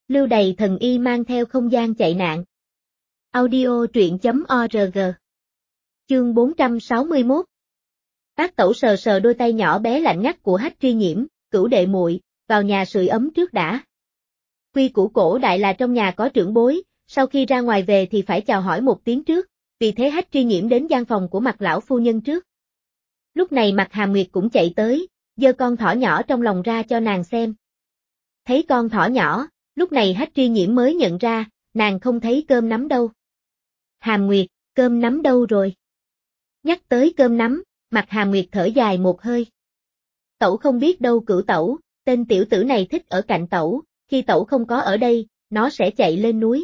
Lưu Đày thần y mang theo không gian chạy nạn. Audio truyện.org. Chương 461. Bác Tẩu sờ sờ đôi tay nhỏ bé lạnh ngắt của Hách Tri Nhiễm, Cửu đệ muội, vào nhà sưởi ấm trước đã. Quy củ cổ đại là trong nhà có trưởng bối, sau khi ra ngoài về thì phải chào hỏi một tiếng trước, vì thế Hách Tri Nhiễm đến gian phòng của Mạc lão phu nhân trước. Lúc này Mạc Hàm Nguyệt cũng chạy tới, giơ con thỏ nhỏ trong lòng ra cho nàng xem. Thấy con thỏ nhỏ, lúc này Hách Tri Nhiễm mới nhận ra, nàng không thấy cơm nắm đâu. Hàm Nguyệt, cơm nắm đâu rồi? Nhắc tới cơm nắm, Mạc Hàm Nguyệt thở dài một hơi. Tẩu không biết đâu Cửu tẩu, tên tiểu tử này thích ở cạnh tẩu, khi tẩu không có ở đây, nó sẽ chạy lên núi.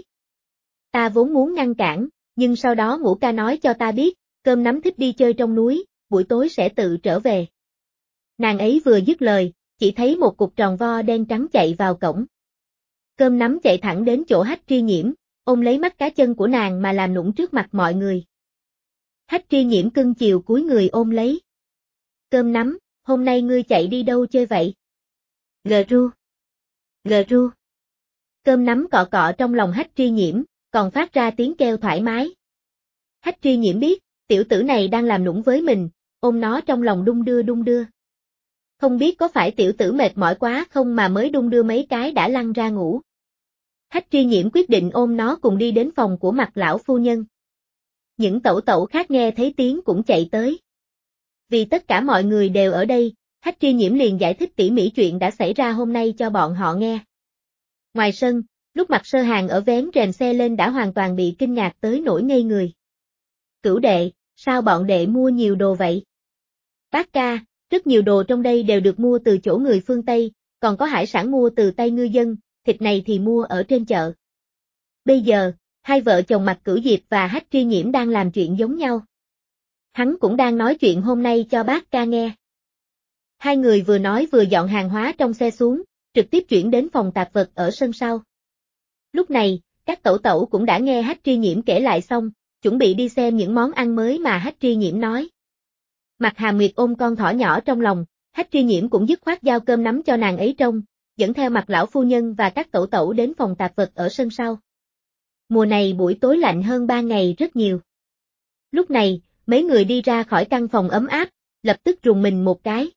Ta vốn muốn ngăn cản, nhưng sau đó Ngũ ca nói cho ta biết, cơm nắm thích đi chơi trong núi, buổi tối sẽ tự trở về. Nàng ấy vừa dứt lời, chỉ thấy một cục tròn vo đen trắng chạy vào cổng. Cơm nắm chạy thẳng đến chỗ Hách Tri Nhiễm, ôm lấy mắt cá chân của nàng mà làm nũng trước mặt mọi người. Hách Tri Nhiễm cưng chiều cúi người ôm lấy. Cơm nắm, hôm nay ngươi chạy đi đâu chơi vậy? Gờ ru. Gờ ru. Cơm nắm cọ cọ trong lòng Hách Tri Nhiễm, còn phát ra tiếng kêu thoải mái. Hách Tri Nhiễm biết, tiểu tử này đang làm nũng với mình, ôm nó trong lòng đung đưa đung đưa. Không biết có phải tiểu tử mệt mỏi quá không mà mới đung đưa mấy cái đã lăn ra ngủ. Hách Tri Nhiễm quyết định ôm nó cùng đi đến phòng của Mạc lão phu nhân. Những tẩu tẩu khác nghe thấy tiếng cũng chạy tới. Vì tất cả mọi người đều ở đây, Hách Tri Nhiễm liền giải thích tỉ mỉ chuyện đã xảy ra hôm nay cho bọn họ nghe. Ngoài sân, lúc Mạc Sơ Hàng ở vén rèm xe lên đã hoàn toàn bị kinh ngạc tới nỗi ngây người. Cửu đệ, sao bọn đệ mua nhiều đồ vậy? Bác ca, rất nhiều đồ trong đây đều được mua từ chỗ người phương Tây, còn có hải sản mua từ tay ngư dân, thịt này thì mua ở trên chợ. Bây giờ, hai vợ chồng Mạc Cửu Diệp và Hách Tri Nhiễm đang làm chuyện giống nhau. Hắn cũng đang nói chuyện hôm nay cho bác ca nghe. Hai người vừa nói vừa dọn hàng hóa trong xe xuống, trực tiếp chuyển đến phòng tạp vật ở sân sau. Lúc này, các tẩu tẩu cũng đã nghe Hách Tri Nhiễm kể lại xong, chuẩn bị đi xem những món ăn mới mà Hách Tri Nhiễm nói. Mạc Hàm Nguyệt ôm con thỏ nhỏ trong lòng, Hách Tri Nhiễm cũng dứt khoát giao cơm nắm cho nàng ấy trông, dẫn theo Mạc lão phu nhân và các tẩu tẩu đến phòng tạp vật ở sân sau. Mùa này buổi tối lạnh hơn 3 ngày rất nhiều. Lúc này, mấy người đi ra khỏi căn phòng ấm áp, lập tức rùng mình một cái.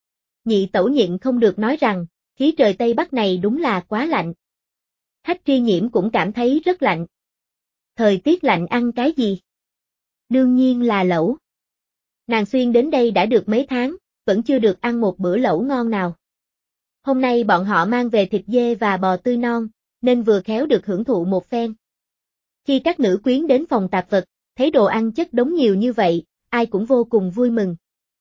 Nhị tẩu nhịn không được nói rằng, khí trời Tây Bắc này đúng là quá lạnh. Hách Tri Nhiễm cũng cảm thấy rất lạnh. Thời tiết lạnh ăn cái gì? Đương nhiên là lẩu. Nàng xuyên đến đây đã được mấy tháng, vẫn chưa được ăn một bữa lẩu ngon nào. Hôm nay bọn họ mang về thịt dê và bò tươi non, nên vừa khéo được hưởng thụ một phen. Khi các nữ quyến đến phòng tạp vật, thấy đồ ăn chất đống nhiều như vậy, ai cũng vô cùng vui mừng.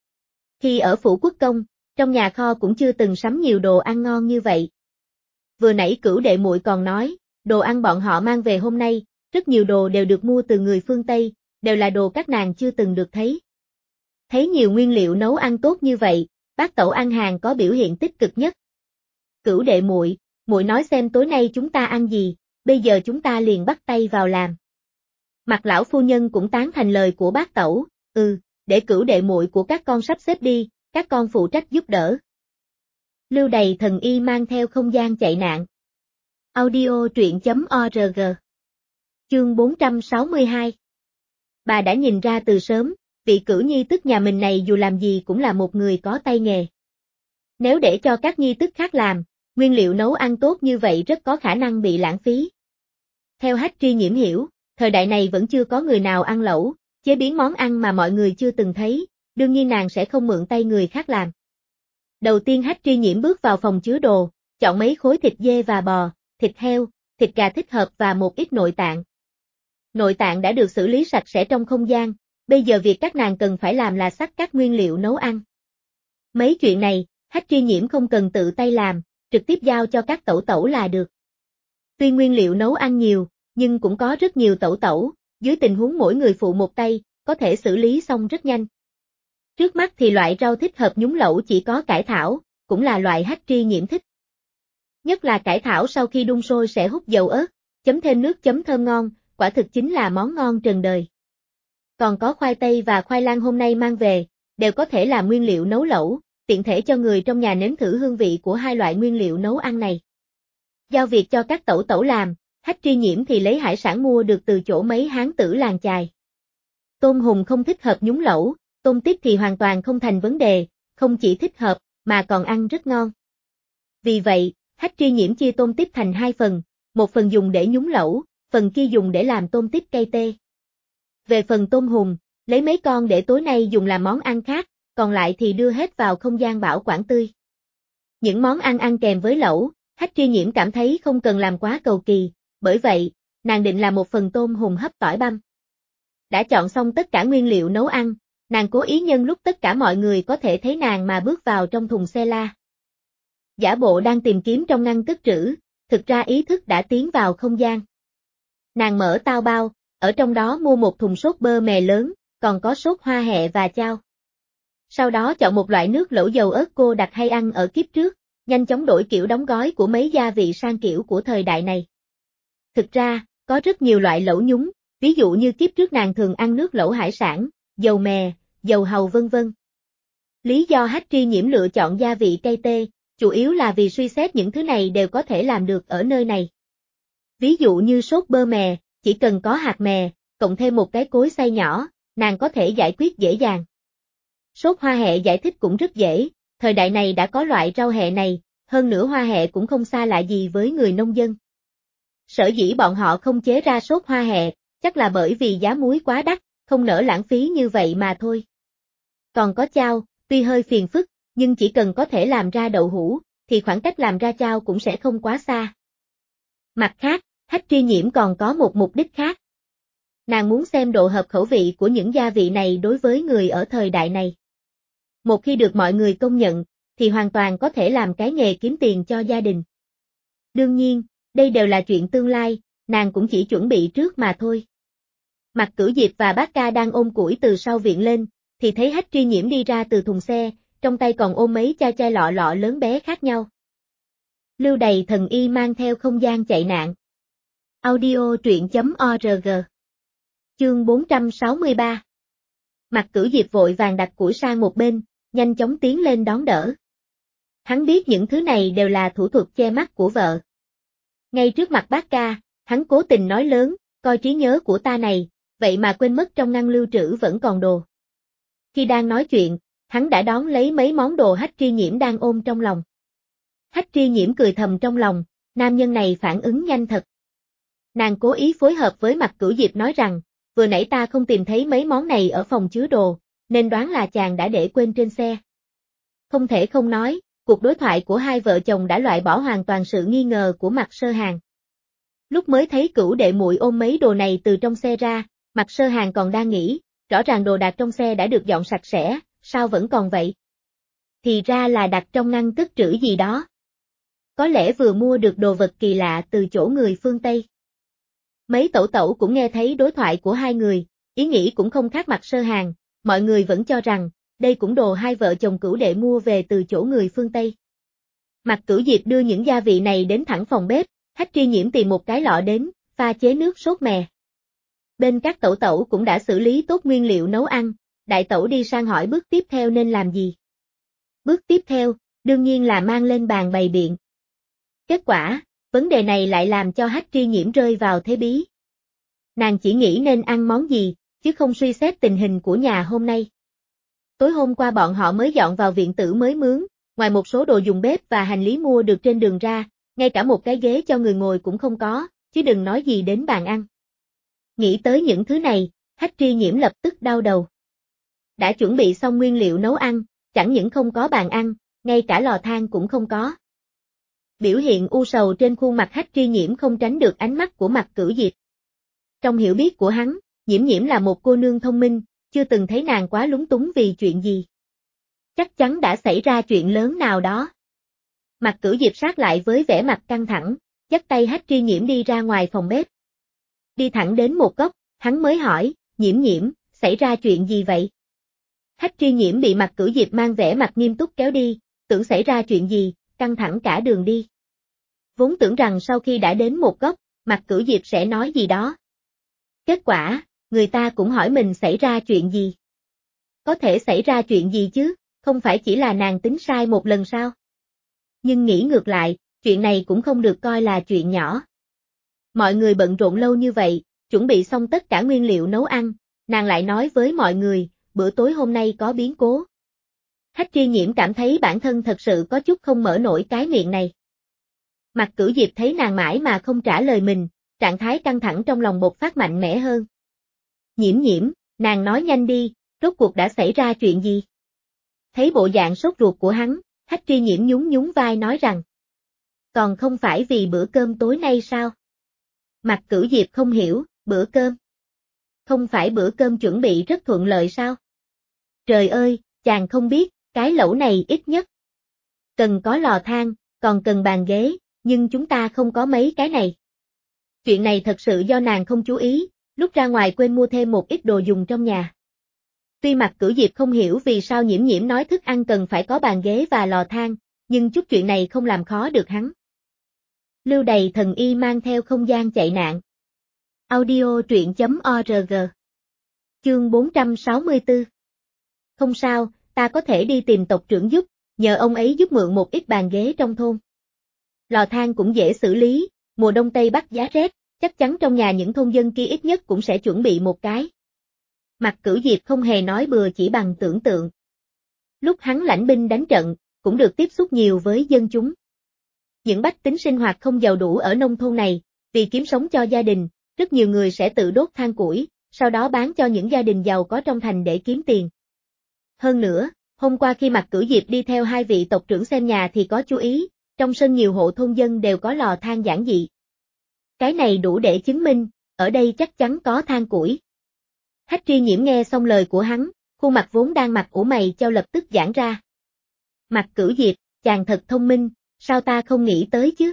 Khi ở Phủ Quốc Công, trong nhà kho cũng chưa từng sắm nhiều đồ ăn ngon như vậy. Vừa nãy Cửu đệ muội còn nói, đồ ăn bọn họ mang về hôm nay, rất nhiều đồ đều được mua từ người phương Tây, đều là đồ các nàng chưa từng được thấy. Thấy nhiều nguyên liệu nấu ăn tốt như vậy, bác tẩu ăn hàng có biểu hiện tích cực nhất. Cửu đệ muội, muội nói xem tối nay chúng ta ăn gì, bây giờ chúng ta liền bắt tay vào làm. Mạc lão phu nhân cũng tán thành lời của bác tẩu, để Cửu đệ muội của các con sắp xếp đi, các con phụ trách giúp đỡ. Lưu Đày thần y mang theo không gian chạy nạn. Audio truyện.org. Chương 462. Bà đã nhìn ra từ sớm, vị Cửu nhi tức nhà mình này dù làm gì cũng là một người có tay nghề. Nếu để cho các nhi tức khác làm, nguyên liệu nấu ăn tốt như vậy rất có khả năng bị lãng phí. Theo Hách Tri Nhiễm hiểu, thời đại này vẫn chưa có người nào ăn lẩu, chế biến món ăn mà mọi người chưa từng thấy, đương nhiên nàng sẽ không mượn tay người khác làm. Đầu tiên Hách Tri Nhiễm bước vào phòng chứa đồ, chọn mấy khối thịt dê và bò, thịt heo, thịt gà thích hợp và một ít nội tạng. Nội tạng đã được xử lý sạch sẽ trong không gian, bây giờ việc các nàng cần phải làm là xắt các nguyên liệu nấu ăn. Mấy chuyện này, Hách Tri Nhiễm không cần tự tay làm, trực tiếp giao cho các tẩu tẩu là được. Tuy nguyên liệu nấu ăn nhiều, nhưng cũng có rất nhiều tẩu tẩu, dưới tình huống mỗi người phụ một tay, có thể xử lý xong rất nhanh. Trước mắt thì loại rau thích hợp nhúng lẩu chỉ có cải thảo, cũng là loại Hách Tri Nhiễm thích. Nhất là cải thảo sau khi đun sôi sẽ hút dầu ớt, chấm thêm nước chấm thơm ngon, quả thực chính là món ngon trần đời. Còn có khoai tây và khoai lang hôm nay mang về, đều có thể làm nguyên liệu nấu lẩu, tiện thể cho người trong nhà nếm thử hương vị của hai loại nguyên liệu nấu ăn này. Giao việc cho các tẩu tẩu làm, Hách Tri Nhiễm thì lấy hải sản mua được từ chỗ mấy hán tử làng chài. Tôm hùm không thích hợp nhúng lẩu, tôm tiếp thì hoàn toàn không thành vấn đề, không chỉ thích hợp, mà còn ăn rất ngon. Vì vậy, Hách Tri Nhiễm chia tôm tiếp thành hai phần, một phần dùng để nhúng lẩu, phần kia dùng để làm tôm tiếp cay tê. Về phần tôm hùm, lấy mấy con để tối nay dùng làm món ăn khác, còn lại thì đưa hết vào không gian bảo quản tươi. Những món ăn ăn kèm với lẩu, Hách Tri Nhiễm cảm thấy không cần làm quá cầu kỳ, bởi vậy, nàng định làm một phần tôm hùm hấp tỏi băm. Đã chọn xong tất cả nguyên liệu nấu ăn, nàng cố ý nhân lúc tất cả mọi người có thể thấy nàng mà bước vào trong thùng xe la. Giả bộ đang tìm kiếm trong ngăn cất trữ, thực ra ý thức đã tiến vào không gian. Nàng mở tao bao, ở trong đó mua một thùng sốt bơ mè lớn, còn có sốt hoa hẹ và chao. Sau đó chọn một loại nước lẩu dầu ớt cô đặc hay ăn ở kiếp trước, nhanh chóng đổi kiểu đóng gói của mấy gia vị sang kiểu của thời đại này. Thực ra, có rất nhiều loại lẩu nhúng, ví dụ như kiếp trước nàng thường ăn nước lẩu hải sản, dầu mè, dầu hàu vân vân. Lý do Hách Tri Nhiễm lựa chọn gia vị cay tê, chủ yếu là vì suy xét những thứ này đều có thể làm được ở nơi này. Ví dụ như sốt bơ mè, chỉ cần có hạt mè, cộng thêm một cái cối xay nhỏ, nàng có thể giải quyết dễ dàng. Sốt hoa hẹ giải thích cũng rất dễ, thời đại này đã có loại rau hẹ này, hơn nữa hoa hẹ cũng không xa lạ gì với người nông dân. Sở dĩ bọn họ không chế ra sốt hoa hẹ, chắc là bởi vì giá muối quá đắt, không nỡ lãng phí như vậy mà thôi. Còn có chao, tuy hơi phiền phức, nhưng chỉ cần có thể làm ra đậu hũ, thì khoảng cách làm ra chao cũng sẽ không quá xa. Mặt khác, Hách Tri Nhiễm còn có một mục đích khác. Nàng muốn xem độ hợp khẩu vị của những gia vị này đối với người ở thời đại này. Một khi được mọi người công nhận, thì hoàn toàn có thể làm cái nghề kiếm tiền cho gia đình. Đương nhiên, đây đều là chuyện tương lai, nàng cũng chỉ chuẩn bị trước mà thôi. Mạc Cửu Diệp và Bác Ca đang ôm củi từ sau viện lên, thì thấy Hách Tri Nhiễm đi ra từ thùng xe, trong tay còn ôm mấy chai lọ lọ lớn bé khác nhau. Lưu Đầy Thần Y mang theo không gian chạy nạn. Audio truyện.org. Chương 463. Mạc Cửu Diệp vội vàng đặt củi sang một bên, nhanh chóng tiến lên đón đỡ. Hắn biết những thứ này đều là thủ thuật che mắt của vợ. Ngay trước mặt Bác Ca, hắn cố tình nói lớn, coi trí nhớ của ta này, vậy mà quên mất trong ngăn lưu trữ vẫn còn đồ. Khi đang nói chuyện, hắn đã đón lấy mấy món đồ Hách Tri Nhiễm đang ôm trong lòng. Hách Tri Nhiễm cười thầm trong lòng, nam nhân này phản ứng nhanh thật. Nàng cố ý phối hợp với Mạc Cửu Diệp nói rằng, vừa nãy ta không tìm thấy mấy món này ở phòng chứa đồ, nên đoán là chàng đã để quên trên xe. Không thể không nói, cuộc đối thoại của hai vợ chồng đã loại bỏ hoàn toàn sự nghi ngờ của Mạc Sơ Hàn. Lúc mới thấy Cửu đệ muội ôm mấy đồ này từ trong xe ra, Mạc Sơ Hàn còn đang nghĩ, rõ ràng đồ đạc trong xe đã được dọn sạch sẽ, sao vẫn còn vậy? Thì ra là đặt trong ngăn cất trữ gì đó. Có lẽ vừa mua được đồ vật kỳ lạ từ chỗ người phương Tây. Mấy tẩu tẩu cũng nghe thấy đối thoại của hai người, ý nghĩ cũng không khác Mạc Sơ Hàn, mọi người vẫn cho rằng, đây cũng đồ hai vợ chồng Cửu đệ mua về từ chỗ người phương Tây. Mạc Cửu Diệp đưa những gia vị này đến thẳng phòng bếp, Hách Tri Nhiễm tìm một cái lọ đến, pha chế nước sốt mè. Bên các tẩu tẩu cũng đã xử lý tốt nguyên liệu nấu ăn, đại tẩu đi sang hỏi bước tiếp theo nên làm gì. Bước tiếp theo, đương nhiên là mang lên bàn bày biện. Kết quả, vấn đề này lại làm cho Hách Tri Nhiễm rơi vào thế bí. Nàng chỉ nghĩ nên ăn món gì, chứ không suy xét tình hình của nhà hôm nay. Tối hôm qua bọn họ mới dọn vào viện tử mới mướn, ngoài một số đồ dùng bếp và hành lý mua được trên đường ra, ngay cả một cái ghế cho người ngồi cũng không có, chứ đừng nói gì đến bàn ăn. Nghĩ tới những thứ này, Hách Tri Nhiễm lập tức đau đầu. Đã chuẩn bị xong nguyên liệu nấu ăn, chẳng những không có bàn ăn, ngay cả lò than cũng không có. Biểu hiện u sầu trên khuôn mặt Hách Tri Nhiễm không tránh được ánh mắt của Mạc Cửu Diệp. Trong hiểu biết của hắn, Nhiễm Nhiễm là một cô nương thông minh, chưa từng thấy nàng quá lúng túng vì chuyện gì. Chắc chắn đã xảy ra chuyện lớn nào đó. Mạc Cửu Diệp sát lại với vẻ mặt căng thẳng, dắt tay Hách Tri Nhiễm đi ra ngoài phòng bếp. Đi thẳng đến một góc, hắn mới hỏi, Nhiễm Nhiễm, xảy ra chuyện gì vậy? Hách Tri Nhiễm bị Mạc Cửu Diệp mang vẻ mặt nghiêm túc kéo đi, tưởng xảy ra chuyện gì, căng thẳng cả đường đi. Vốn tưởng rằng sau khi đã đến một góc, Mạc Cửu Diệp sẽ nói gì đó. Kết quả, người ta cũng hỏi mình xảy ra chuyện gì. Có thể xảy ra chuyện gì chứ, không phải chỉ là nàng tính sai một lần sao? Nhưng nghĩ ngược lại, chuyện này cũng không được coi là chuyện nhỏ. Mọi người bận rộn lâu như vậy, chuẩn bị xong tất cả nguyên liệu nấu ăn, nàng lại nói với mọi người, bữa tối hôm nay có biến cố. Hách Tri Nhiễm cảm thấy bản thân thật sự có chút không mở nổi cái miệng này. Mạc Cửu Diệp thấy nàng mãi mà không trả lời mình, trạng thái căng thẳng trong lòng bộc phát mạnh mẽ hơn. Nhiễm Nhiễm, nàng nói nhanh đi, rốt cuộc đã xảy ra chuyện gì? Thấy bộ dạng sốt ruột của hắn, Hách Tri Nhiễm nhún nhún vai nói rằng. Còn không phải vì bữa cơm tối nay sao? Mạc Cửu Diệp không hiểu, bữa cơm. Không phải bữa cơm chuẩn bị rất thuận lợi sao? Trời ơi, chàng không biết, cái lẩu này ít nhất. Cần có lò than, còn cần bàn ghế, nhưng chúng ta không có mấy cái này. Chuyện này thật sự do nàng không chú ý, lúc ra ngoài quên mua thêm một ít đồ dùng trong nhà. Tuy Mạc Cửu Diệp không hiểu vì sao Nhiễm Nhiễm nói thức ăn cần phải có bàn ghế và lò than, nhưng chút chuyện này không làm khó được hắn. Lưu Đày thần y mang theo không gian chạy nạn. Audio truyện.org. Chương 464. Không sao, ta có thể đi tìm tộc trưởng giúp, nhờ ông ấy giúp mượn một ít bàn ghế trong thôn. Lò than cũng dễ xử lý, mùa đông Tây Bắc giá rét, chắc chắn trong nhà những thôn dân kia ít nhất cũng sẽ chuẩn bị một cái. Mạc Cửu Diệp không hề nói bừa chỉ bằng tưởng tượng. Lúc hắn lãnh binh đánh trận, cũng được tiếp xúc nhiều với dân chúng. Những bách tính sinh hoạt không giàu đủ ở nông thôn này, vì kiếm sống cho gia đình, rất nhiều người sẽ tự đốt than củi, sau đó bán cho những gia đình giàu có trong thành để kiếm tiền. Hơn nữa, hôm qua khi Mạc Cửu Diệp đi theo hai vị tộc trưởng xem nhà thì có chú ý, trong sân nhiều hộ thôn dân đều có lò than giản dị. Cái này đủ để chứng minh, ở đây chắc chắn có than củi. Hách Tri Nhiễm nghe xong lời của hắn, khuôn mặt vốn đang mặt ủ mày chau lập tức giãn ra. Mạc Cửu Diệp, chàng thật thông minh, sao ta không nghĩ tới chứ?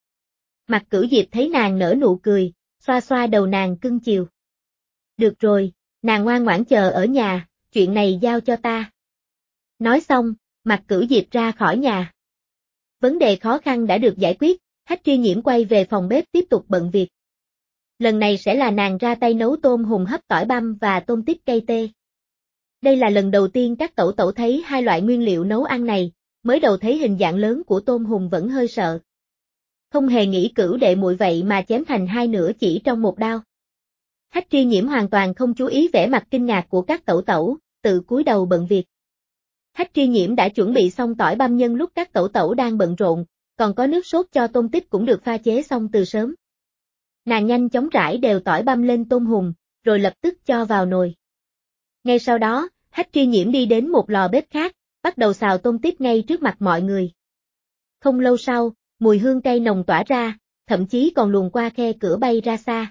Mạc Cửu Diệp thấy nàng nở nụ cười, xoa xoa đầu nàng cưng chiều. Được rồi, nàng ngoan ngoãn chờ ở nhà, chuyện này giao cho ta. Nói xong, Mạc Cửu Diệp ra khỏi nhà. Vấn đề khó khăn đã được giải quyết, Hách Tri Nhiễm quay về phòng bếp tiếp tục bận việc. Lần này sẽ là nàng ra tay nấu tôm hùm hấp tỏi băm và tôm tít cây tê. Đây là lần đầu tiên các tẩu tẩu thấy hai loại nguyên liệu nấu ăn này, mới đầu thấy hình dạng lớn của tôm hùm vẫn hơi sợ. Không hề nghĩ Cửu đệ muội vậy mà chém thành hai nửa chỉ trong một đao. Hách Tri Nhiễm hoàn toàn không chú ý vẻ mặt kinh ngạc của các tẩu tẩu, tự cúi đầu bận việc. Hách Tri Nhiễm đã chuẩn bị xong tỏi băm nhân lúc các tẩu tẩu đang bận rộn, còn có nước sốt cho tôm tít cũng được pha chế xong từ sớm. Nàng nhanh chóng rải đều tỏi băm lên tôm hùm, rồi lập tức cho vào nồi. Ngay sau đó, Hách Tri Nhiễm đi đến một lò bếp khác, bắt đầu xào tôm tít ngay trước mặt mọi người. Không lâu sau, mùi hương cay nồng tỏa ra, thậm chí còn luồn qua khe cửa bay ra xa.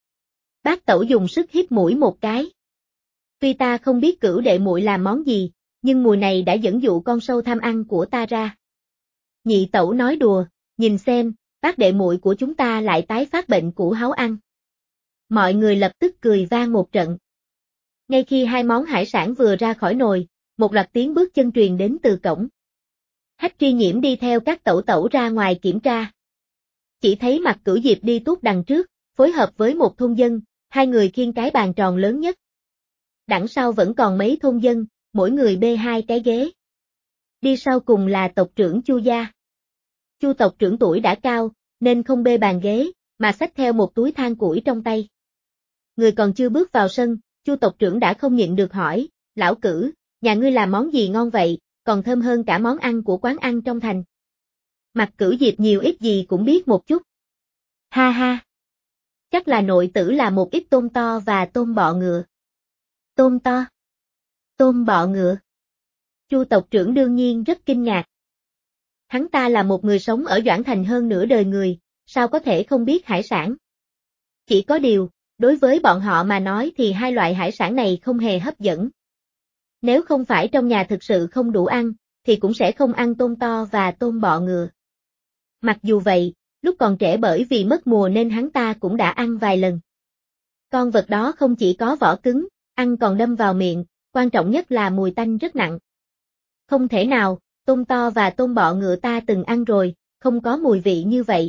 Bác tẩu dùng sức hít mũi một cái. Tuy ta không biết Cửu đệ muội làm món gì, nhưng mùi này đã dẫn dụ con sâu tham ăn của ta ra. Nhị tẩu nói đùa, nhìn xem, bác đệ muội của chúng ta lại tái phát bệnh cũ háu ăn. Mọi người lập tức cười vang một trận. Ngay khi hai món hải sản vừa ra khỏi nồi, một loạt tiếng bước chân truyền đến từ cổng. Hách Tri Nhiễm đi theo các tẩu tẩu ra ngoài kiểm tra. Chỉ thấy Mạc Cửu Diệp đi tuốt đằng trước, phối hợp với một thôn dân, hai người khiêng cái bàn tròn lớn nhất. Đằng sau vẫn còn mấy thôn dân, mỗi người bê hai cái ghế. Đi sau cùng là tộc trưởng Chu gia. Chu tộc trưởng tuổi đã cao, nên không bê bàn ghế, mà xách theo một túi than củi trong tay. Người còn chưa bước vào sân, Chu tộc trưởng đã không nhịn được hỏi, lão Cửu, nhà ngươi làm món gì ngon vậy, còn thơm hơn cả món ăn của quán ăn trong thành. Mạc Cửu Diệp nhiều ít gì cũng biết một chút. Ha ha. Chắc là nội tử là một ít tôm to và tôm bọ ngựa. Tôm to? Tôm bọ ngựa? Chu tộc trưởng đương nhiên rất kinh ngạc. Hắn ta là một người sống ở Doãn Thành hơn nửa đời người, sao có thể không biết hải sản? Chỉ có điều, đối với bọn họ mà nói thì hai loại hải sản này không hề hấp dẫn. Nếu không phải trong nhà thực sự không đủ ăn, thì cũng sẽ không ăn tôm to và tôm bọ ngựa. Mặc dù vậy, lúc còn trẻ bởi vì mất mùa nên hắn ta cũng đã ăn vài lần. Con vật đó không chỉ có vỏ cứng, ăn còn đâm vào miệng, quan trọng nhất là mùi tanh rất nặng. Không thể nào, tôm to và tôm bọ ngựa ta từng ăn rồi, không có mùi vị như vậy.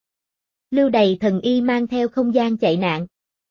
Lưu Đày thần y mang theo không gian chạy nạn.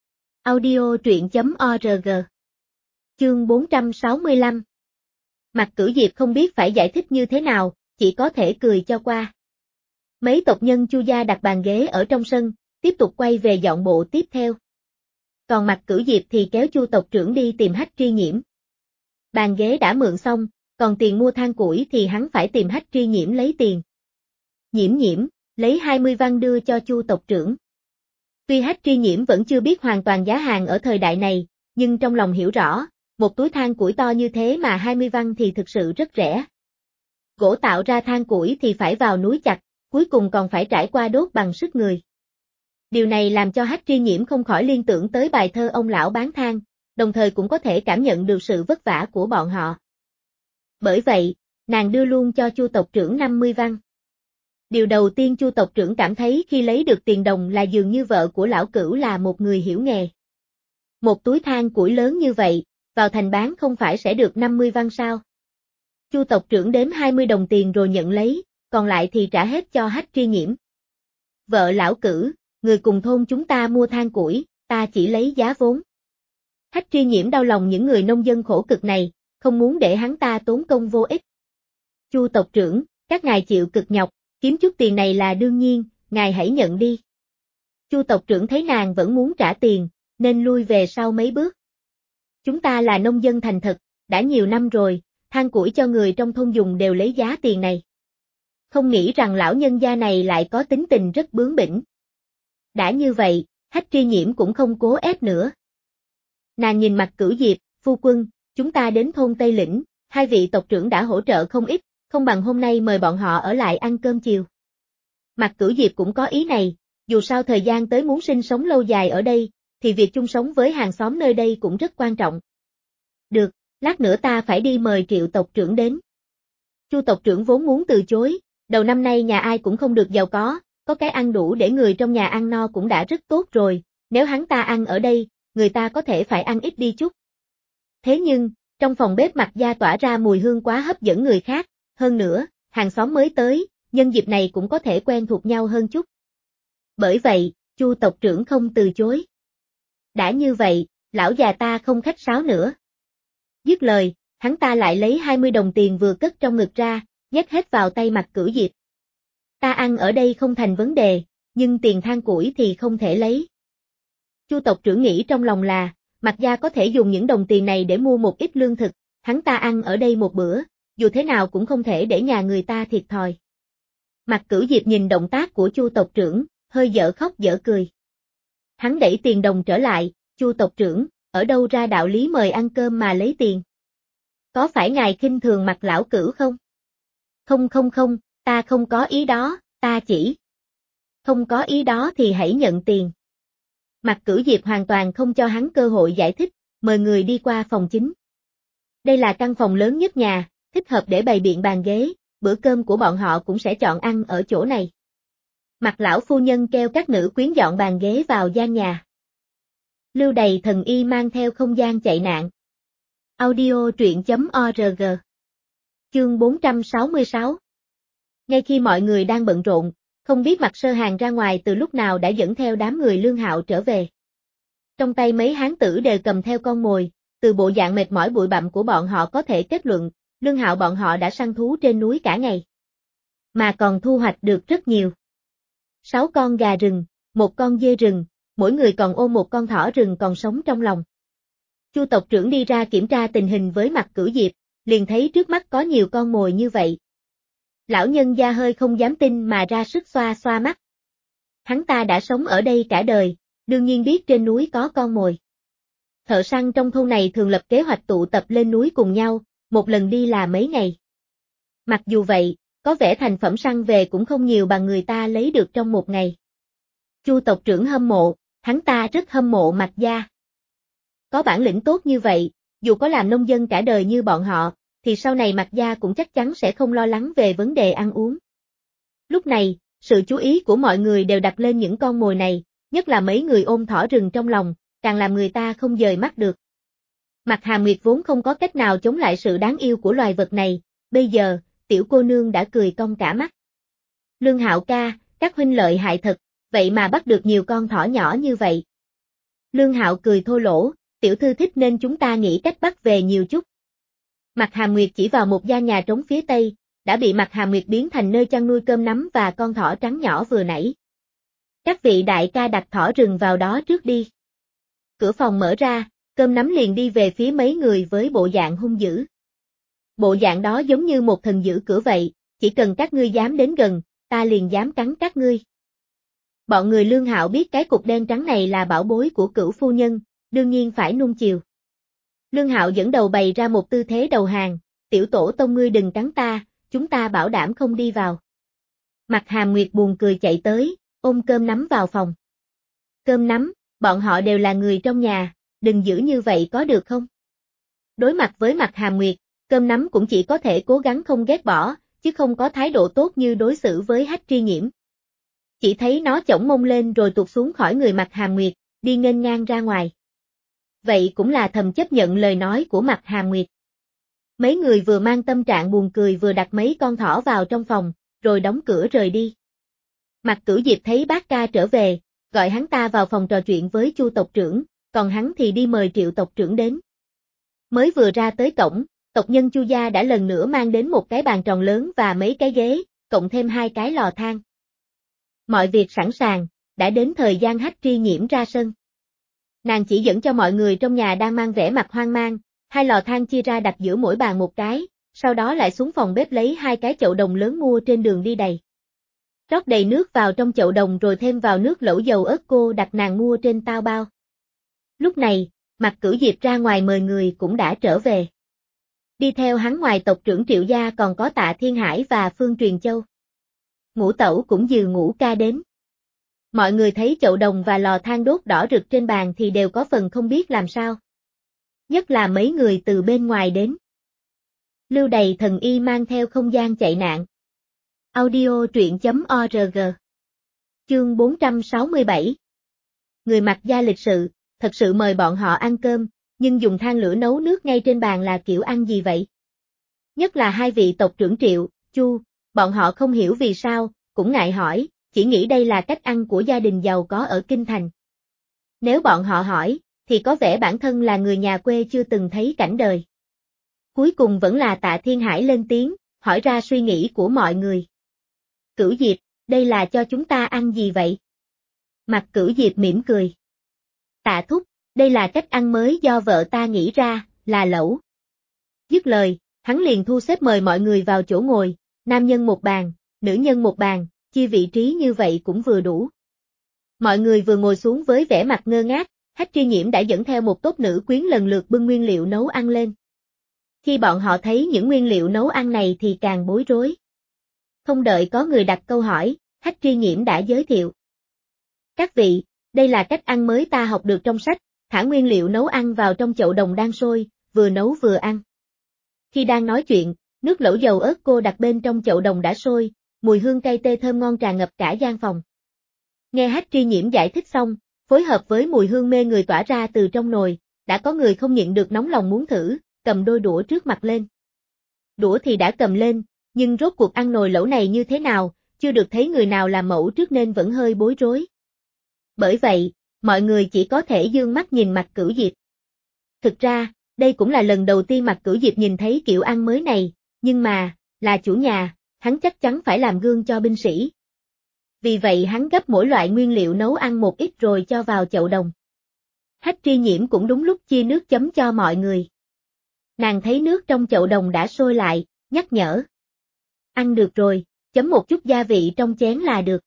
Audio truyện.org. Chương 465. Mạc Cửu Diệp không biết phải giải thích như thế nào, chỉ có thể cười cho qua. Mấy tộc nhân Chu gia đặt bàn ghế ở trong sân, tiếp tục quay về dọn bộ tiếp theo. Còn Mạc Cửu Diệp thì kéo Chu tộc trưởng đi tìm Hách Tri Nhiễm. Bàn ghế đã mượn xong, còn tiền mua than củi thì hắn phải tìm Hách Tri Nhiễm lấy tiền. Nhiễm, lấy 20 văn đưa cho Chu tộc trưởng. Tuy Hách Tri Nhiễm vẫn chưa biết hoàn toàn giá hàng ở thời đại này, nhưng trong lòng hiểu rõ, một túi than củi to như thế mà 20 văn thì thực sự rất rẻ. Gỗ tạo ra than củi thì phải vào núi chặt, cuối cùng còn phải trải qua đốt bằng sức người. Điều này làm cho Hách Tri Nhiễm không khỏi liên tưởng tới bài thơ ông lão bán than, đồng thời cũng có thể cảm nhận được sự vất vả của bọn họ. Bởi vậy, nàng đưa luôn cho Chu tộc trưởng 50 văn. Điều đầu tiên Chu tộc trưởng cảm thấy khi lấy được tiền đồng là dường như vợ của lão Cửu là một người hiểu nghề. Một túi than củi lớn như vậy, vào thành bán không phải sẽ được 50 văn sao? Chu tộc trưởng đếm 20 đồng tiền rồi nhận lấy, còn lại thì trả hết cho Hách Tri Nhiễm. Vợ lão Cửu, người cùng thôn chúng ta mua than củi, ta chỉ lấy giá vốn. Hách Tri Nhiễm đau lòng những người nông dân khổ cực này, không muốn để hắn ta tốn công vô ích. Chu tộc trưởng, các ngài chịu cực nhọc, kiếm chút tiền này là đương nhiên, ngài hãy nhận đi. Chu tộc trưởng thấy nàng vẫn muốn trả tiền, nên lui về sau mấy bước. Chúng ta là nông dân thành thật, đã nhiều năm rồi, than củi cho người trong thôn dùng đều lấy giá tiền này. Không nghĩ rằng lão nhân gia này lại có tính tình rất bướng bỉnh. Đã như vậy, Hách Tri Nhiễm cũng không cố ép nữa. Nàng nhìn Mạc Cửu Diệp, phu quân, chúng ta đến thôn Tây Lĩnh, hai vị tộc trưởng đã hỗ trợ không ít, không bằng hôm nay mời bọn họ ở lại ăn cơm chiều. Mạc Cửu Diệp cũng có ý này, dù sao thời gian tới muốn sinh sống lâu dài ở đây, thì việc chung sống với hàng xóm nơi đây cũng rất quan trọng. Được, lát nữa ta phải đi mời Triệu tộc trưởng đến. Chu tộc trưởng vốn muốn từ chối, đầu năm nay nhà ai cũng không được giàu có cái ăn đủ để người trong nhà ăn no cũng đã rất tốt rồi, nếu hắn ta ăn ở đây, người ta có thể phải ăn ít đi chút. Thế nhưng, trong phòng bếp Mạc gia tỏa ra mùi hương quá hấp dẫn người khác, hơn nữa, hàng xóm mới tới, nhân dịp này cũng có thể quen thuộc nhau hơn chút. Bởi vậy, Chu tộc trưởng không từ chối. Đã như vậy, lão già ta không khách sáo nữa. Dứt lời, hắn ta lại lấy 20 đồng tiền vừa cất trong ngực ra, nhét hết vào tay Mạc Cửu Diệp. Ta ăn ở đây không thành vấn đề, nhưng tiền than củi thì không thể lấy. Chu tộc trưởng nghĩ trong lòng là, Mạc gia có thể dùng những đồng tiền này để mua một ít lương thực, hắn ta ăn ở đây một bữa, dù thế nào cũng không thể để nhà người ta thiệt thòi. Mạc Cửu Diệp nhìn động tác của Chu tộc trưởng, hơi dở khóc dở cười. Hắn đẩy tiền đồng trở lại, Chu tộc trưởng, ở đâu ra đạo lý mời ăn cơm mà lấy tiền? Có phải ngài khinh thường Mạc lão Cửu không? Không, ta không có ý đó, ta chỉ. Không có ý đó thì hãy nhận tiền. Mạc Cửu Diệp hoàn toàn không cho hắn cơ hội giải thích, mời người đi qua phòng chính. Đây là căn phòng lớn nhất nhà, thích hợp để bày biện bàn ghế, bữa cơm của bọn họ cũng sẽ chọn ăn ở chỗ này. Mạc lão phu nhân kêu các nữ quyến dọn bàn ghế vào gian nhà. Lưu Đầy Thần Y mang theo không gian chạy nạn. Audio truyện.org. Chương 466. Ngay khi mọi người đang bận rộn, không biết Mạc Sơ Hàng ra ngoài từ lúc nào đã dẫn theo đám người Lương Hạo trở về. Trong tay mấy hán tử đều cầm theo con mồi, từ bộ dạng mệt mỏi bụi bặm của bọn họ có thể kết luận, Lương Hạo bọn họ đã săn thú trên núi cả ngày. Mà còn thu hoạch được rất nhiều. 6 con gà rừng, 1 con dê rừng, mỗi người còn ôm 1 con thỏ rừng còn sống trong lòng. Chu tộc trưởng đi ra kiểm tra tình hình với Mạc Cửu Diệp, liền thấy trước mắt có nhiều con mồi như vậy. Lão nhân gia hơi không dám tin mà ra sức xoa xoa mắt. Hắn ta đã sống ở đây cả đời, đương nhiên biết trên núi có con mồi. Thợ săn trong thôn này thường lập kế hoạch tụ tập lên núi cùng nhau, một lần đi là mấy ngày. Mặc dù vậy, có vẻ thành phẩm săn về cũng không nhiều bằng người ta lấy được trong một ngày. Chu tộc trưởng hâm mộ, hắn ta rất hâm mộ Mạc gia. Có bản lĩnh tốt như vậy, dù có làm nông dân cả đời như bọn họ, thì sau này Mạc gia cũng chắc chắn sẽ không lo lắng về vấn đề ăn uống. Lúc này, sự chú ý của mọi người đều đặt lên những con mồi này, nhất là mấy người ôm thỏ rừng trong lòng, càng làm người ta không dời mắt được. Mạc Hàm Nguyệt vốn không có cách nào chống lại sự đáng yêu của loài vật này, bây giờ, tiểu cô nương đã cười cong cả mắt. Lương Hạo ca, các huynh lợi hại thật, vậy mà bắt được nhiều con thỏ nhỏ như vậy. Lương Hạo cười thô lỗ, tiểu thư thích nên chúng ta nghĩ cách bắt về nhiều chút. Mạc Hàm Nguyệt chỉ vào một gian nhà trống phía tây, đã bị Mạc Hàm Nguyệt biến thành nơi chăn nuôi cơm nắm và con thỏ trắng nhỏ vừa nãy. Các vị đại ca đặt thỏ rừng vào đó trước đi. Cửa phòng mở ra, cơm nắm liền đi về phía mấy người với bộ dạng hung dữ. Bộ dạng đó giống như một thần giữ cửa vậy, chỉ cần các ngươi dám đến gần, ta liền dám cắn các ngươi. Bọn người Lương Hạo biết cái cục đen trắng này là bảo bối của Cửu phu nhân, đương nhiên phải nuông chiều. Lương Hạo dẫn đầu bày ra một tư thế đầu hàng, tiểu tổ tông ngươi đừng cắn ta, chúng ta bảo đảm không đi vào. Mạc Hàm Nguyệt buồn cười chạy tới, ôm cơm nắm vào phòng. Cơm nắm, bọn họ đều là người trong nhà, đừng giữ như vậy có được không? Đối mặt với Mạc Hàm Nguyệt, cơm nắm cũng chỉ có thể cố gắng không ghét bỏ, chứ không có thái độ tốt như đối xử với Hách Tri Nhiễm. Chỉ thấy nó chổng mông lên rồi tụt xuống khỏi người Mạc Hàm Nguyệt, đi nghênh ngang ra ngoài. Vậy cũng là thầm chấp nhận lời nói của Mạc Hàm Nguyệt. Mấy người vừa mang tâm trạng buồn cười vừa đặt mấy con thỏ vào trong phòng, rồi đóng cửa rời đi. Mạc Cửu Diệp thấy bác ca trở về, gọi hắn ta vào phòng trò chuyện với Chu tộc trưởng, còn hắn thì đi mời Triệu tộc trưởng đến. Mới vừa ra tới cổng, tộc nhân Chu gia đã lần nữa mang đến một cái bàn tròn lớn và mấy cái ghế, cộng thêm 2 cái lò than. Mọi việc sẵn sàng, đã đến thời gian Hách Tri Nhiễm ra sân. Nàng chỉ dẫn cho mọi người trong nhà đang mang vẻ mặt hoang mang, 2 lò than chia ra đặt giữa mỗi bàn một cái, sau đó lại xuống phòng bếp lấy 2 cái chậu đồng lớn mua trên đường đi đầy. Rót đầy nước vào trong chậu đồng rồi thêm vào nước lẩu dầu ớt cô đặt nàng mua trên tao bao. Lúc này, Mạc Cửu Diệp ra ngoài mời người cũng đã trở về. Đi theo hắn ngoài tộc trưởng Triệu gia còn có Tạ Thiên Hải và Phương Truyền Châu. Ngũ tẩu cũng dừ Ngũ ca đến. Mọi người thấy chậu đồng và lò than đốt đỏ rực trên bàn thì đều có phần không biết làm sao. Nhất là mấy người từ bên ngoài đến. Lưu Đầy Thần Y mang theo không gian chạy nạn. Audio truyện.org. Chương 467. Người mặc gia lịch sự, thật sự mời bọn họ ăn cơm, nhưng dùng than lửa nấu nước ngay trên bàn là kiểu ăn gì vậy? Nhất là 2 vị tộc trưởng Triệu, Chu, bọn họ không hiểu vì sao, cũng ngại hỏi, chỉ nghĩ đây là cách ăn của gia đình giàu có ở Kinh Thành. Nếu bọn họ hỏi, thì có vẻ bản thân là người nhà quê chưa từng thấy cảnh đời. Cuối cùng vẫn là Tạ Thiên Hải lên tiếng, hỏi ra suy nghĩ của mọi người. Cửu Diệp, đây là cho chúng ta ăn gì vậy? Mặt Cửu Diệp mỉm cười. Tạ thúc, đây là cách ăn mới do vợ ta nghĩ ra, là lẩu. Dứt lời, hắn liền thu xếp mời mọi người vào chỗ ngồi, nam nhân một bàn, nữ nhân một bàn, chia vị trí như vậy cũng vừa đủ. Mọi người vừa ngồi xuống với vẻ mặt ngơ ngác, Hách Tri Nhiễm đã dẫn theo một tốp nữ quyến lần lượt bưng nguyên liệu nấu ăn lên. Khi bọn họ thấy những nguyên liệu nấu ăn này thì càng bối rối. Không đợi có người đặt câu hỏi, Hách Tri Nhiễm đã giới thiệu. Các vị, đây là cách ăn mới ta học được trong sách, thả nguyên liệu nấu ăn vào trong chậu đồng đang sôi, vừa nấu vừa ăn. Khi đang nói chuyện, nước lẩu dầu ớt cô đặt bên trong chậu đồng đã sôi, mùi hương cay tê thơm ngon tràn ngập cả gian phòng. Nghe Hách Tri Nhiễm giải thích xong, phối hợp với mùi hương mê người tỏa ra từ trong nồi, đã có người không nhịn được nóng lòng muốn thử, cầm đôi đũa trước mặt lên. Đũa thì đã cầm lên, nhưng rốt cuộc ăn nồi lẩu này như thế nào, chưa được thấy người nào làm mẫu trước nên vẫn hơi bối rối. Bởi vậy, mọi người chỉ có thể dương mắt nhìn Mạc Cửu Diệp. Thực ra, đây cũng là lần đầu tiên Mạc Cửu Diệp nhìn thấy kiểu ăn mới này, nhưng mà, là chủ nhà, hắn chắc chắn phải làm gương cho binh sĩ. Vì vậy hắn gấp mỗi loại nguyên liệu nấu ăn một ít rồi cho vào chậu đồng. Hách Tri Nhiễm cũng đúng lúc chia nước chấm cho mọi người. Nàng thấy nước trong chậu đồng đã sôi lại, nhắc nhở. Ăn được rồi, chấm một chút gia vị trong chén là được.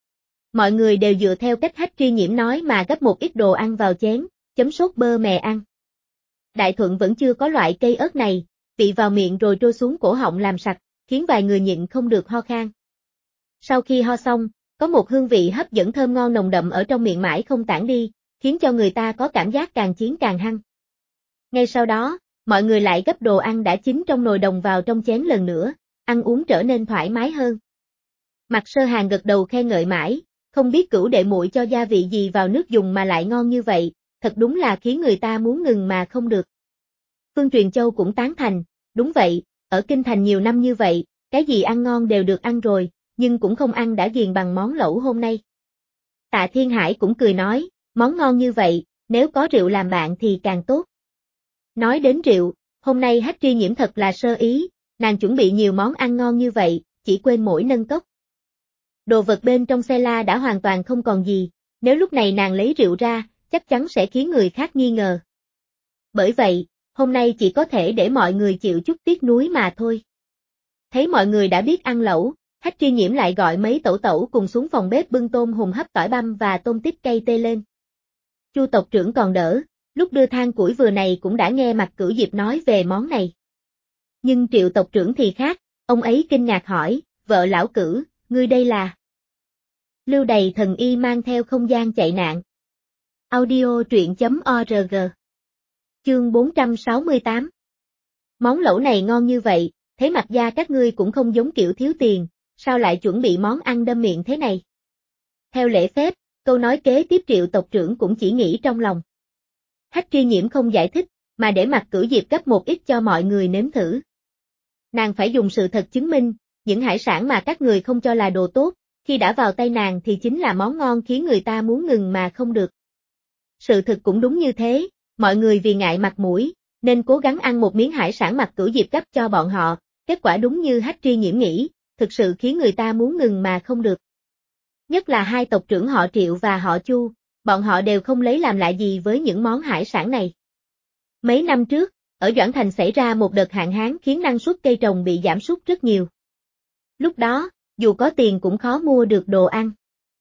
Mọi người đều dựa theo cách Hách Tri Nhiễm nói mà gấp một ít đồ ăn vào chén, chấm sốt bơ mè ăn. Đại Thuận vẫn chưa có loại cây ớt này, vị vào miệng rồi trôi xuống cổ họng làm sặc, khiến vài người nhịn không được ho khan. Sau khi ho xong, có một hương vị hấp dẫn thơm ngon nồng đậm ở trong miệng mãi không tản đi, khiến cho người ta có cảm giác càng chiến càng hăng. Ngay sau đó, mọi người lại gấp đồ ăn đã chín trong nồi đồng vào trong chén lần nữa, ăn uống trở nên thoải mái hơn. Mạc Sơ Hàn gật đầu khen ngợi mãi, không biết Cửu đệ muội cho gia vị gì vào nước dùng mà lại ngon như vậy, thật đúng là khiến người ta muốn ngừng mà không được. Phương Truyền Châu cũng tán thành, đúng vậy, ở Kinh Thành nhiều năm như vậy, cái gì ăn ngon đều được ăn rồi, nhưng cũng không ăn đã ghiền bằng món lẩu hôm nay. Tạ Thiên Hải cũng cười nói, món ngon như vậy, nếu có rượu làm bạn thì càng tốt. Nói đến rượu, hôm nay Hách Tri Nhiễm thật là sơ ý, Nàng chuẩn bị nhiều món ăn ngon như vậy, chỉ quên mỗi nâng cốc. Đồ vật bên trong xe la đã hoàn toàn không còn gì, nếu lúc này nàng lấy rượu ra, chắc chắn sẽ khiến người khác nghi ngờ. Bởi vậy, hôm nay chỉ có thể để mọi người chịu chút tiếc nuối mà thôi. Thấy mọi người đã biết ăn lẩu, Hách Tri Nhiễm lại gọi mấy tẩu tẩu cùng xuống phòng bếp bưng tôm hùm hấp tỏi băm và tôm tít cây tê lên. Chu tộc trưởng còn đỡ, lúc đưa than củi vừa này cũng đã nghe Mạc Cửu Diệp nói về món này. Nhưng Triệu tộc trưởng thì khác, ông ấy kinh ngạc hỏi, vợ lão Cửu, ngươi đây là? Lưu Đầy thần y mang theo không gian chạy nạn. Audio truyện.org. Chương 468. Món lẩu này ngon như vậy, thế mặt gia các ngươi cũng không giống kiểu thiếu tiền, sao lại chuẩn bị món ăn đâm miệng thế này? Theo lễ phép, câu nói kế tiếp Triệu tộc trưởng cũng chỉ nghĩ trong lòng. Hách Tri Nhiễm không giải thích, mà để Mạc Cửu Diệp gấp một ít cho mọi người nếm thử. Nàng phải dùng sự thật chứng minh, những hải sản mà các người không cho là đồ tốt, khi đã vào tay nàng thì chính là món ngon khiến người ta muốn ngừng mà không được. Sự thực cũng đúng như thế, mọi người vì ngại mặt mũi, nên cố gắng ăn một miếng hải sản Mạc Cửu Diệp gấp cho bọn họ, kết quả đúng như Hách Tri Nhiễm nghĩ, thực sự khiến người ta muốn ngừng mà không được. Nhất là hai tộc trưởng họ Triệu và họ Chu, bọn họ đều không lấy làm lạ gì với những món hải sản này. Mấy năm trước, ở Doãn Thành xảy ra một đợt hạn hán khiến năng suất cây trồng bị giảm sút rất nhiều. Lúc đó, dù có tiền cũng khó mua được đồ ăn.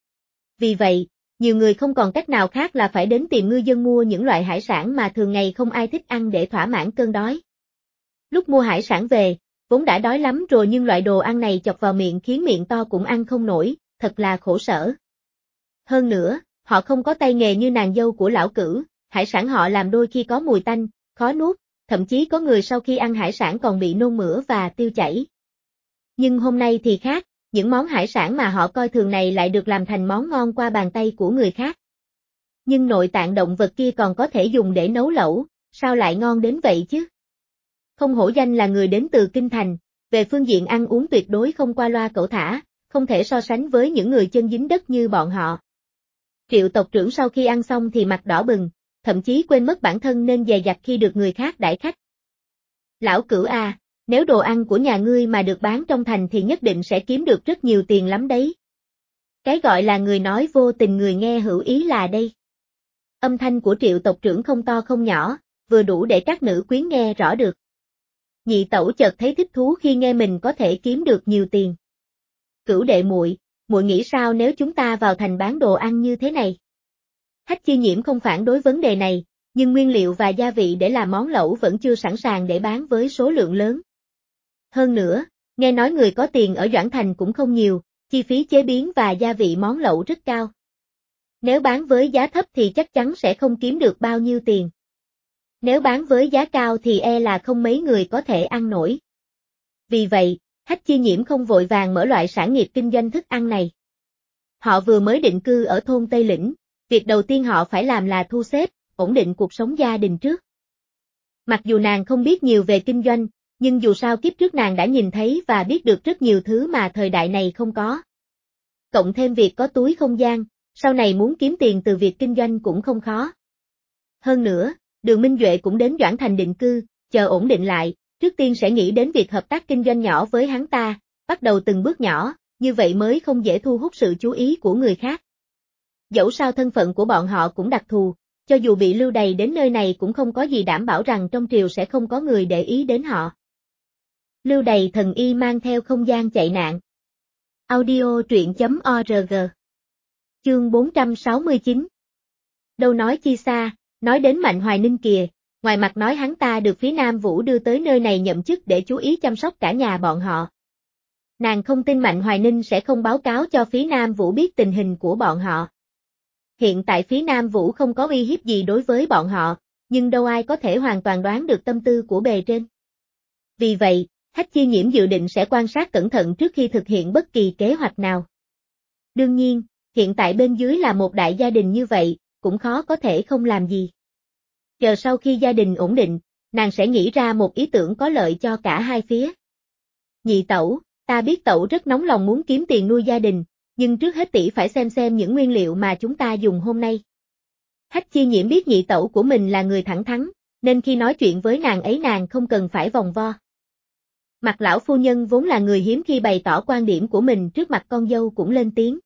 Vì vậy, nhiều người không còn cách nào khác là phải đến tìm ngư dân mua những loại hải sản mà thường ngày không ai thích ăn để thỏa mãn cơn đói. Lúc mua hải sản về, vốn đã đói lắm rồi nhưng loại đồ ăn này chọc vào miệng khiến miệng to cũng ăn không nổi, thật là khổ sở. Hơn nữa, họ không có tay nghề như nàng dâu của lão Cửu, hải sản họ làm đôi khi có mùi tanh, khó nuốt, thậm chí có người sau khi ăn hải sản còn bị nôn mửa và tiêu chảy. Nhưng hôm nay thì khác, những món hải sản mà họ coi thường này lại được làm thành món ngon qua bàn tay của người khác. Nhưng nội tạng động vật kia còn có thể dùng để nấu lẩu, sao lại ngon đến vậy chứ? Không hổ danh là người đến từ Kinh Thành, về phương diện ăn uống tuyệt đối không qua loa cẩu thả, không thể so sánh với những người chân dính đất như bọn họ. Triệu tộc trưởng sau khi ăn xong thì mặt đỏ bừng, thậm chí quên mất bản thân nên dè dặt khi được người khác đãi khách. Lão Cửu à, nếu đồ ăn của nhà ngươi mà được bán trong thành thì nhất định sẽ kiếm được rất nhiều tiền lắm đấy. Cái gọi là người nói vô tình người nghe hữu ý là đây. Âm thanh của Triệu tộc trưởng không to không nhỏ, vừa đủ để các nữ quyến nghe rõ được. Nhị tẩu chợt thấy thích thú khi nghe mình có thể kiếm được nhiều tiền. Cửu đệ muội, muội nghĩ sao nếu chúng ta vào thành bán đồ ăn như thế này? Hách Chi Nhiễm không phản đối vấn đề này, nhưng nguyên liệu và gia vị để làm món lẩu vẫn chưa sẵn sàng để bán với số lượng lớn. Hơn nữa, nghe nói người có tiền ở Doãn Thành cũng không nhiều, chi phí chế biến và gia vị món lẩu rất cao. Nếu bán với giá thấp thì chắc chắn sẽ không kiếm được bao nhiêu tiền. Nếu bán với giá cao thì e là không mấy người có thể ăn nổi. Vì vậy, Hách Chi Nhiễm không vội vàng mở loại sản nghiệp kinh doanh thức ăn này. Họ vừa mới định cư ở thôn Tây Lĩnh, việc đầu tiên họ phải làm là thu xếp, ổn định cuộc sống gia đình trước. Mặc dù nàng không biết nhiều về kinh doanh, nhưng dù sao kiếp trước nàng đã nhìn thấy và biết được rất nhiều thứ mà thời đại này không có. Cộng thêm việc có túi không gian, sau này muốn kiếm tiền từ việc kinh doanh cũng không khó. Hơn nữa, Đường Minh Duệ cũng đến Doãn Thành định cư, chờ ổn định lại, trước tiên sẽ nghĩ đến việc hợp tác kinh doanh nhỏ với hắn ta, bắt đầu từng bước nhỏ, như vậy mới không dễ thu hút sự chú ý của người khác. Dẫu sao thân phận của bọn họ cũng đặc thù, cho dù bị lưu đày đến nơi này cũng không có gì đảm bảo rằng trong triều sẽ không có người để ý đến họ. Lưu đày thần y mang theo không gian chạy nạn. Audio truyện.org. Chương 469. Đâu nói chi xa, nói đến Mạnh Hoài Ninh kìa, ngoài mặt nói hắn ta được phía Nam Vũ đưa tới nơi này nhậm chức để chú ý chăm sóc cả nhà bọn họ. Nàng không tin Mạnh Hoài Ninh sẽ không báo cáo cho phía Nam Vũ biết tình hình của bọn họ. Hiện tại phía Nam Vũ không có uy hiếp gì đối với bọn họ, nhưng đâu ai có thể hoàn toàn đoán được tâm tư của bề trên. Vì vậy, Hách Chi Nhiễm dự định sẽ quan sát cẩn thận trước khi thực hiện bất kỳ kế hoạch nào. Đương nhiên, hiện tại bên dưới là một đại gia đình như vậy, cũng khó có thể không làm gì. Chờ sau khi gia đình ổn định, nàng sẽ nghĩ ra một ý tưởng có lợi cho cả hai phía. Nhị tẩu, ta biết tẩu rất nóng lòng muốn kiếm tiền nuôi gia đình, nhưng trước hết tỷ phải xem những nguyên liệu mà chúng ta dùng hôm nay. Hách Chi Nhiễm biết nhị tẩu của mình là người thẳng thắn, nên khi nói chuyện với nàng ấy nàng không cần phải vòng vo. Mặt lão phu nhân vốn là người hiếm khi bày tỏ quan điểm của mình trước mặt con dâu cũng lên tiếng.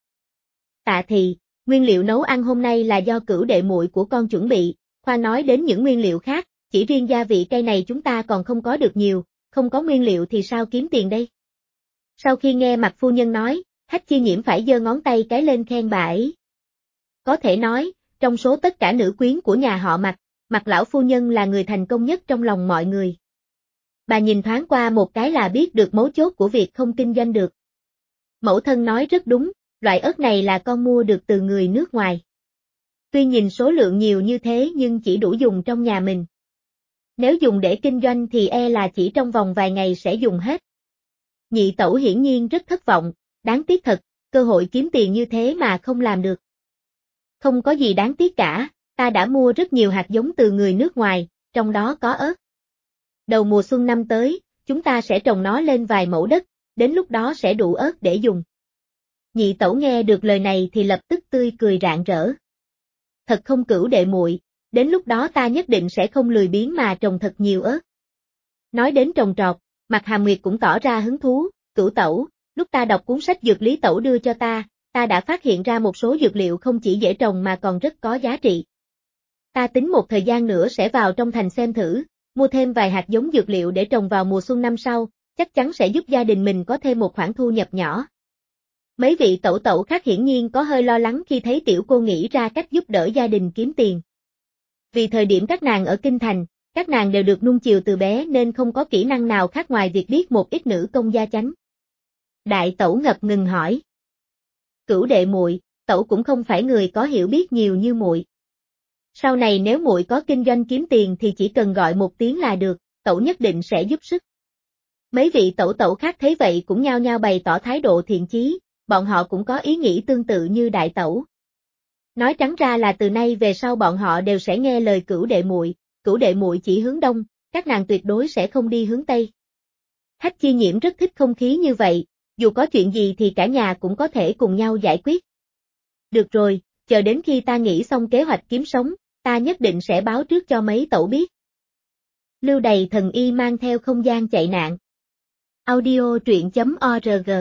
Tạ thì, nguyên liệu nấu ăn hôm nay là do cửu đệ muội của con chuẩn bị, khoan nói đến những nguyên liệu khác, chỉ riêng gia vị cây này chúng ta còn không có được nhiều, không có nguyên liệu thì sao kiếm tiền đây? Sau khi nghe mặt phu nhân nói, Hách Chi Nhiễm phải giơ ngón tay cái lên khen bà ấy. Có thể nói, trong số tất cả nữ quyến của nhà họ Mặt, Mặt lão phu nhân là người thành công nhất trong lòng mọi người. Bà nhìn thoáng qua một cái là biết được mấu chốt của việc không kinh doanh được. Mẫu thân nói rất đúng, loại ớt này là con mua được từ người nước ngoài. Tuy nhìn số lượng nhiều như thế nhưng chỉ đủ dùng trong nhà mình. Nếu dùng để kinh doanh thì e là chỉ trong vòng vài ngày sẽ dùng hết. Nhị tẩu hiển nhiên rất thất vọng, đáng tiếc thật, cơ hội kiếm tiền như thế mà không làm được. Không có gì đáng tiếc cả, ta đã mua rất nhiều hạt giống từ người nước ngoài, trong đó có ớt. Đầu mùa xuân năm tới, chúng ta sẽ trồng nó lên vài mẫu đất, đến lúc đó sẽ đủ ớt để dùng. Nhị tẩu nghe được lời này thì lập tức tươi cười rạng rỡ. Thật không cửu đệ muội, đến lúc đó ta nhất định sẽ không lười biếng mà trồng thật nhiều ớt. Nói đến trồng trọt, Mặt Hàm Nguyệt cũng tỏ ra hứng thú, cửu tẩu, lúc ta đọc cuốn sách dược lý tẩu đưa cho ta đã phát hiện ra một số dược liệu không chỉ dễ trồng mà còn rất có giá trị. Ta tính một thời gian nữa sẽ vào trong thành xem thử, mua thêm vài hạt giống dược liệu để trồng vào mùa xuân năm sau, chắc chắn sẽ giúp gia đình mình có thêm một khoản thu nhập nhỏ. Mấy vị tẩu tẩu khác hiển nhiên có hơi lo lắng khi thấy tiểu cô nghĩ ra cách giúp đỡ gia đình kiếm tiền. Vì thời điểm các nàng ở Kinh Thành, các nàng đều được nuông chiều từ bé nên không có kỹ năng nào khác ngoài việc biết một ít nữ công gia chánh. Đại tẩu ngập ngừng hỏi. Cửu đệ muội, tẩu cũng không phải người có hiểu biết nhiều như muội. Sau này nếu muội có kinh doanh kiếm tiền thì chỉ cần gọi một tiếng là được, tẩu nhất định sẽ giúp sức. Mấy vị tẩu tẩu khác thấy vậy cũng nhao nhao bày tỏ thái độ thiện chí, bọn họ cũng có ý nghĩ tương tự như đại tẩu. Nói trắng ra là từ nay về sau bọn họ đều sẽ nghe lời cửu đệ muội chỉ hướng đông, các nàng tuyệt đối sẽ không đi hướng tây. Hách Chi Nhiễm rất thích không khí như vậy, dù có chuyện gì thì cả nhà cũng có thể cùng nhau giải quyết. Được rồi, chờ đến khi ta nghĩ xong kế hoạch kiếm sống, ta nhất định sẽ báo trước cho mấy tẩu biết. Lưu Đầy Thần Y mang theo không gian chạy nạn. Audio truyện.org.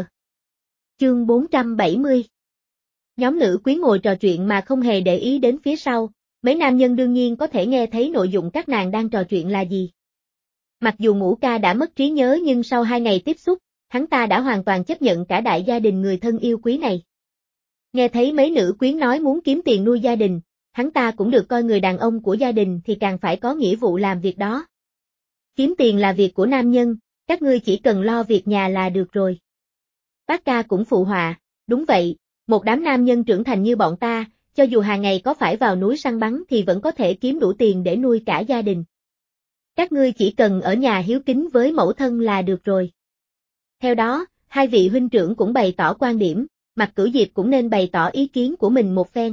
Chương 470. Nhóm nữ quyến ngồi trò chuyện mà không hề để ý đến phía sau, mấy nam nhân đương nhiên có thể nghe thấy nội dung các nàng đang trò chuyện là gì. Mặc dù Ngũ Ca đã mất trí nhớ nhưng sau 2 ngày tiếp xúc, hắn ta đã hoàn toàn chấp nhận cả đại gia đình người thân yêu quý này. Nghe thấy mấy nữ quyến nói muốn kiếm tiền nuôi gia đình, hắn ta cũng được coi người đàn ông của gia đình thì càng phải có nghĩa vụ làm việc đó. Kiếm tiền là việc của nam nhân, các ngươi chỉ cần lo việc nhà là được rồi. Bác Ca cũng phụ họa, đúng vậy, một đám nam nhân trưởng thành như bọn ta, cho dù hàng ngày có phải vào núi săn bắn thì vẫn có thể kiếm đủ tiền để nuôi cả gia đình. Các ngươi chỉ cần ở nhà hiếu kính với mẫu thân là được rồi. Theo đó, hai vị huynh trưởng cũng bày tỏ quan điểm, Mạc Cửu Diệp cũng nên bày tỏ ý kiến của mình một phen.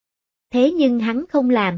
Thế nhưng hắn không làm.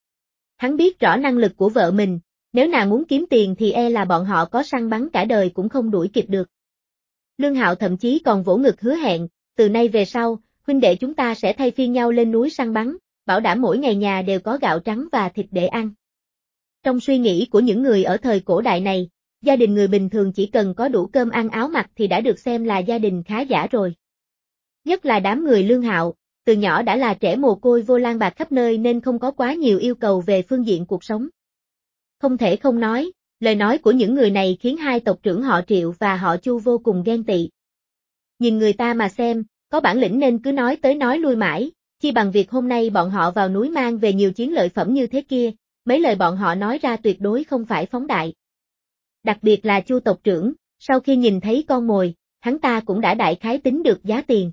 Hắn biết rõ năng lực của vợ mình, nếu nàng muốn kiếm tiền thì e là bọn họ có săn bắn cả đời cũng không đuổi kịp được. Lương Hạo thậm chí còn vỗ ngực hứa hẹn, từ nay về sau, huynh đệ chúng ta sẽ thay phiên nhau lên núi săn bắn, bảo đảm mỗi ngày nhà đều có gạo trắng và thịt để ăn. Trong suy nghĩ của những người ở thời cổ đại này, gia đình người bình thường chỉ cần có đủ cơm ăn áo mặc thì đã được xem là gia đình khá giả rồi. Nhất là đám người Lương Hạo, từ nhỏ đã là trẻ mồ côi vô lang bạc khắp nơi nên không có quá nhiều yêu cầu về phương diện cuộc sống. Không thể không nói, lời nói của những người này khiến hai tộc trưởng họ Triệu và họ Chu vô cùng ghen tị. Nhìn người ta mà xem, có bản lĩnh nên cứ nói tới nói lui mãi, chi bằng việc hôm nay bọn họ vào núi mang về nhiều chiến lợi phẩm như thế kia, mấy lời bọn họ nói ra tuyệt đối không phải phóng đại. Đặc biệt là Chu tộc trưởng, sau khi nhìn thấy con mồi, hắn ta cũng đã đại khái tính được giá tiền.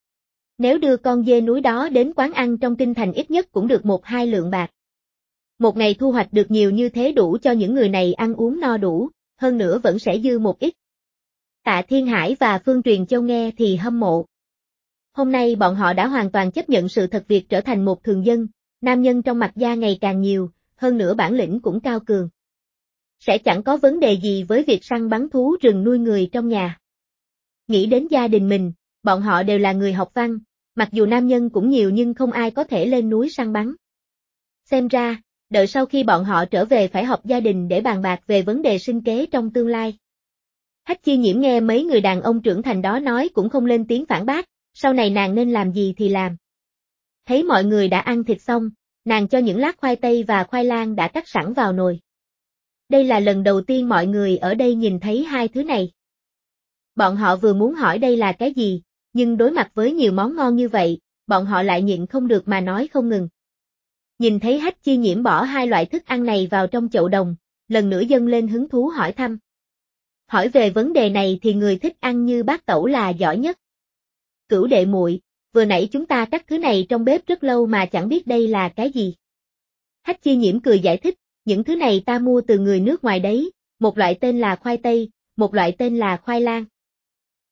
Nếu đưa con dê núi đó đến quán ăn trong kinh thành ít nhất cũng được 1-2 lượng bạc. Một ngày thu hoạch được nhiều như thế đủ cho những người này ăn uống no đủ, hơn nữa vẫn sẽ dư một ít. Tạ Thiên Hải và Phương Truyền Châu nghe thì hâm mộ. Hôm nay bọn họ đã hoàn toàn chấp nhận sự thật việc trở thành một thường dân, nam nhân trong Mạc gia ngày càng nhiều, hơn nữa bản lĩnh cũng cao cường. Sẽ chẳng có vấn đề gì với việc săn bắn thú rừng nuôi người trong nhà. Nghĩ đến gia đình mình, bọn họ đều là người học văn, mặc dù nam nhân cũng nhiều nhưng không ai có thể lên núi săn bắn. Xem ra, đợi sau khi bọn họ trở về phải họp gia đình để bàn bạc về vấn đề sinh kế trong tương lai. Hách Chi Nhiễm nghe mấy người đàn ông trưởng thành đó nói cũng không lên tiếng phản bác, sau này nàng nên làm gì thì làm. Thấy mọi người đã ăn thịt xong, nàng cho những lát khoai tây và khoai lang đã cắt sẵn vào nồi. Đây là lần đầu tiên mọi người ở đây nhìn thấy hai thứ này. Bọn họ vừa muốn hỏi đây là cái gì, nhưng đối mặt với nhiều món ngon như vậy, bọn họ lại nhịn không được mà nói không ngừng. Nhìn thấy Hách Chi Nhiễm bỏ hai loại thức ăn này vào trong chậu đồng, lần nữa dâng lên hứng thú hỏi thăm. Hỏi về vấn đề này thì người thích ăn như bác tẩu là giỏi nhất. Cửu đệ muội, vừa nãy chúng ta cắt thứ này trong bếp rất lâu mà chẳng biết đây là cái gì. Hách Chi Nhiễm cười giải thích, những thứ này ta mua từ người nước ngoài đấy, một loại tên là khoai tây, một loại tên là khoai lang.